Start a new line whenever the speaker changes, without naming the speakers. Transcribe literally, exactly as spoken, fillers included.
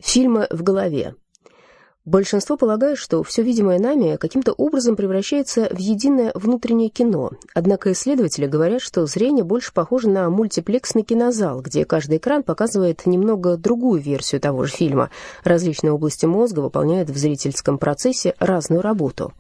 Фильмы в голове. Большинство полагает, что все видимое нами каким-то образом превращается в единое внутреннее кино. Однако исследователи говорят, что зрение больше похоже на мультиплексный кинозал, где каждый экран показывает немного другую версию того же фильма. Различные области мозга выполняют в зрительском процессе разную работу.